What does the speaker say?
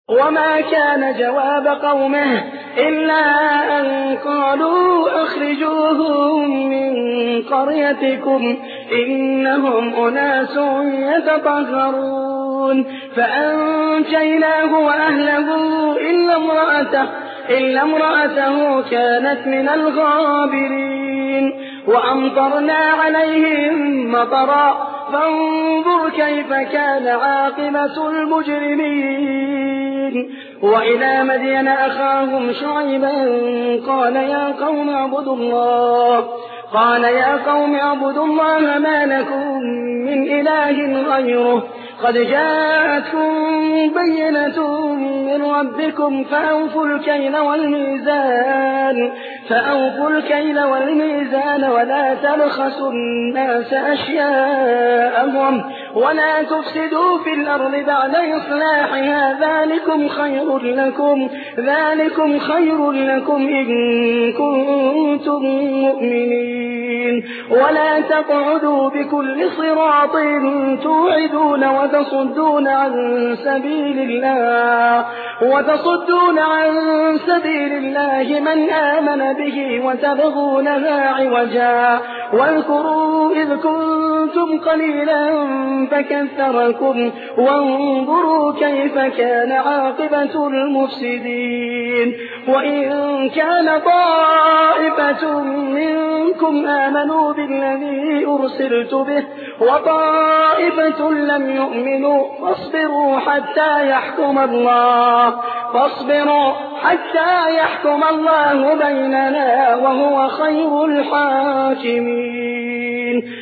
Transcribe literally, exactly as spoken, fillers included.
وما كان جواب قومه إلا أن قالوا أخرجوهم من قريتكم إنهم أناس يتطهرون فأنجيناه وأهله إلا امرأته, إلا امرأته كانت من الغابرين وأمطرنا عليهم مطرا فانظر كيف كان عاقبة المجرمين. وإلى مدين أخاهم شعيبا قال يا قوم اعبدوا الله قال يا قوم اعبدوا الله ما لكم من إله غيره قد جاءتكم بينة من ربكم فأوفوا الكيل والميزان فأوفوا الكيل والميزان ولا تبخسوا الناس أشياءهم ولا تفسدوا في الأرض بعد إصلاحها ذلكم خير لكم ذلكم خير لكم إن كنتم مؤمنين. ولا تقعدوا بكل صراط توعدون وتصدون عن سبيل الله وتصدون عن سبيل الله من آمن به وتبغونها عوجا واذكروا إذ كنتم قليلا فكثركم وانظروا كيف كان عاقبة المفسدين. وإن كان طائفة منكم آمنوا بالذي أرسلت به وطائفة لم يؤمنوا فاصبروا حتى يحكم الله فاصبروا حتى يحكم الله بيننا وهو خير الحاكمين.